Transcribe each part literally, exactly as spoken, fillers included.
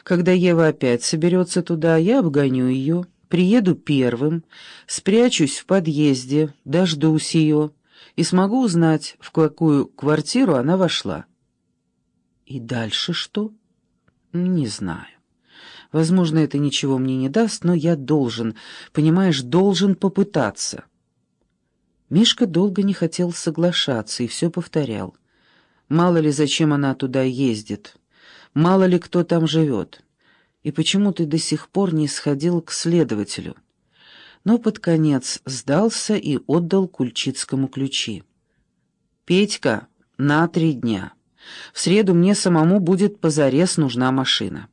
Когда Ева опять соберется туда, я обгоню ее, приеду первым, спрячусь в подъезде, дождусь ее и смогу узнать, в какую квартиру она вошла. И дальше что? Не знаю. Возможно, это ничего мне не даст, но я должен, понимаешь, должен попытаться. Мишка долго не хотел соглашаться и все повторял. Мало ли, зачем она туда ездит, мало ли, кто там живет. И почему ты до сих пор не сходил к следователю? Но под конец сдался и отдал Кульчицкому ключи. «Петька, на три дня. В среду мне самому будет позарез нужна машина».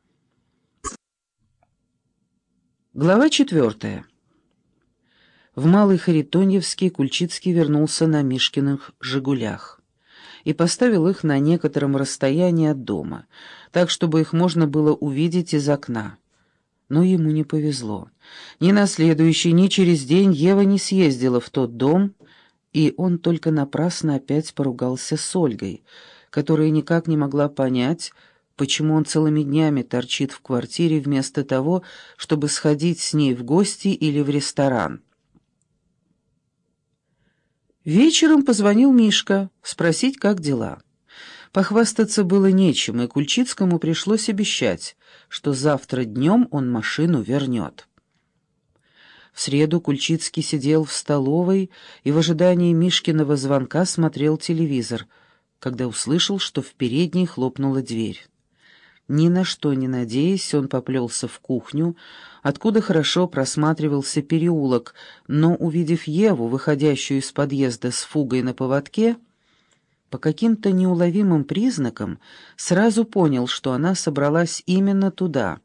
Глава четвертая. В Малый Харитоньевский Кульчицкий вернулся на Мишкиных «Жигулях» и поставил их на некотором расстоянии от дома, так, чтобы их можно было увидеть из окна. Но ему не повезло. Ни на следующий, ни через день Ева не съездила в тот дом, и он только напрасно опять поругался с Ольгой, которая никак не могла понять, почему он целыми днями торчит в квартире вместо того, чтобы сходить с ней в гости или в ресторан. Вечером позвонил Мишка спросить, как дела. Похвастаться было нечем, и Кульчицкому пришлось обещать, что завтра днем он машину вернет. В среду Кульчицкий сидел в столовой и в ожидании Мишкиного звонка смотрел телевизор, когда услышал, что в передней хлопнула дверь. Ни на что не надеясь, он поплелся в кухню, откуда хорошо просматривался переулок, но, увидев Еву, выходящую из подъезда с фугой на поводке, по каким-то неуловимым признакам сразу понял, что она собралась именно туда.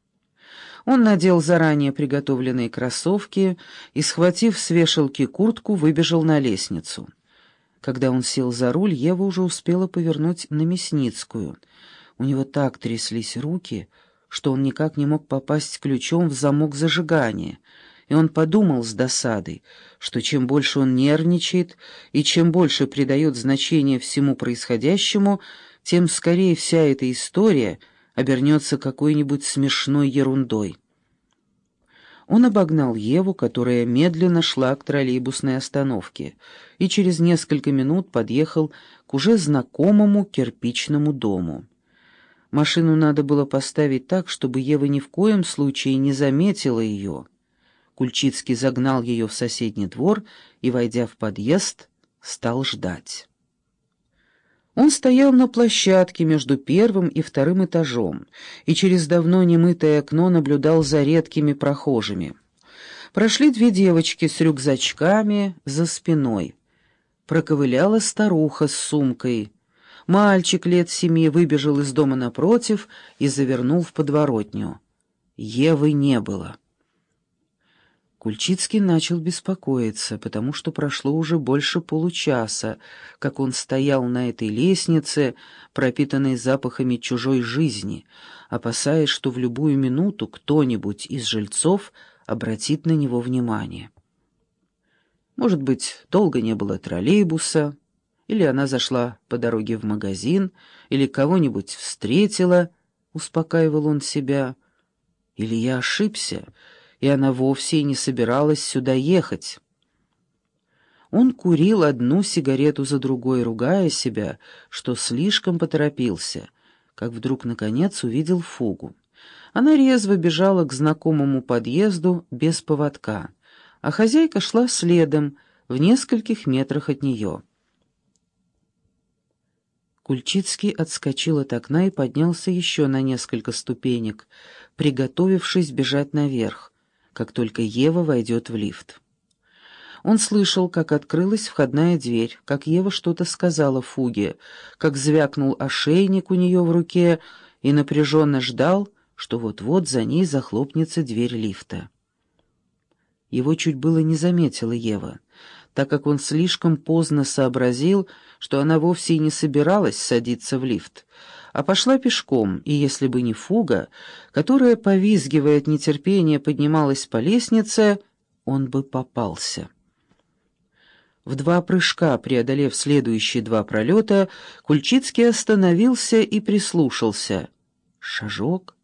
Он надел заранее приготовленные кроссовки и, схватив с вешалки куртку, выбежал на лестницу. Когда он сел за руль, Ева уже успела повернуть на Мясницкую. У него так тряслись руки, что он никак не мог попасть ключом в замок зажигания, и он подумал с досадой, что чем больше он нервничает и чем больше придает значение всему происходящему, тем скорее вся эта история обернется какой-нибудь смешной ерундой. Он обогнал Еву, которая медленно шла к троллейбусной остановке, и через несколько минут подъехал к уже знакомому кирпичному дому. Машину надо было поставить так, чтобы Ева ни в коем случае не заметила ее. Кульчицкий загнал ее в соседний двор и, войдя в подъезд, стал ждать. Он стоял на площадке между первым и вторым этажом и через давно немытое окно наблюдал за редкими прохожими. Прошли две девочки с рюкзачками за спиной. Проковыляла старуха с сумкой. Мальчик лет семи выбежал из дома напротив и завернул в подворотню. Евы не было. Кульчицкий начал беспокоиться, потому что прошло уже больше получаса, как он стоял на этой лестнице, пропитанной запахами чужой жизни, опасаясь, что в любую минуту кто-нибудь из жильцов обратит на него внимание. Может быть, долго не было троллейбуса, или она зашла по дороге в магазин, или кого-нибудь встретила, успокаивал он себя, или я ошибся, и она вовсе и не собиралась сюда ехать. Он курил одну сигарету за другой, ругая себя, что слишком поторопился, как вдруг, наконец, увидел фугу. Она резво бежала к знакомому подъезду без поводка, а хозяйка шла следом, в нескольких метрах от нее. Кульчицкий отскочил от окна и поднялся еще на несколько ступенек, приготовившись бежать наверх, как только Ева войдет в лифт. Он слышал, как открылась входная дверь, как Ева что-то сказала Фуге, как звякнул ошейник у нее в руке, и напряженно ждал, что вот-вот за ней захлопнется дверь лифта. Его чуть было не заметила Ева, так как он слишком поздно сообразил, что она вовсе и не собиралась садиться в лифт, а пошла пешком, и если бы не Фуга, которая, повизгивая от нетерпения, поднималась по лестнице, он бы попался. В два прыжка, преодолев следующие два пролета, Кульчицкий остановился и прислушался. Шажок,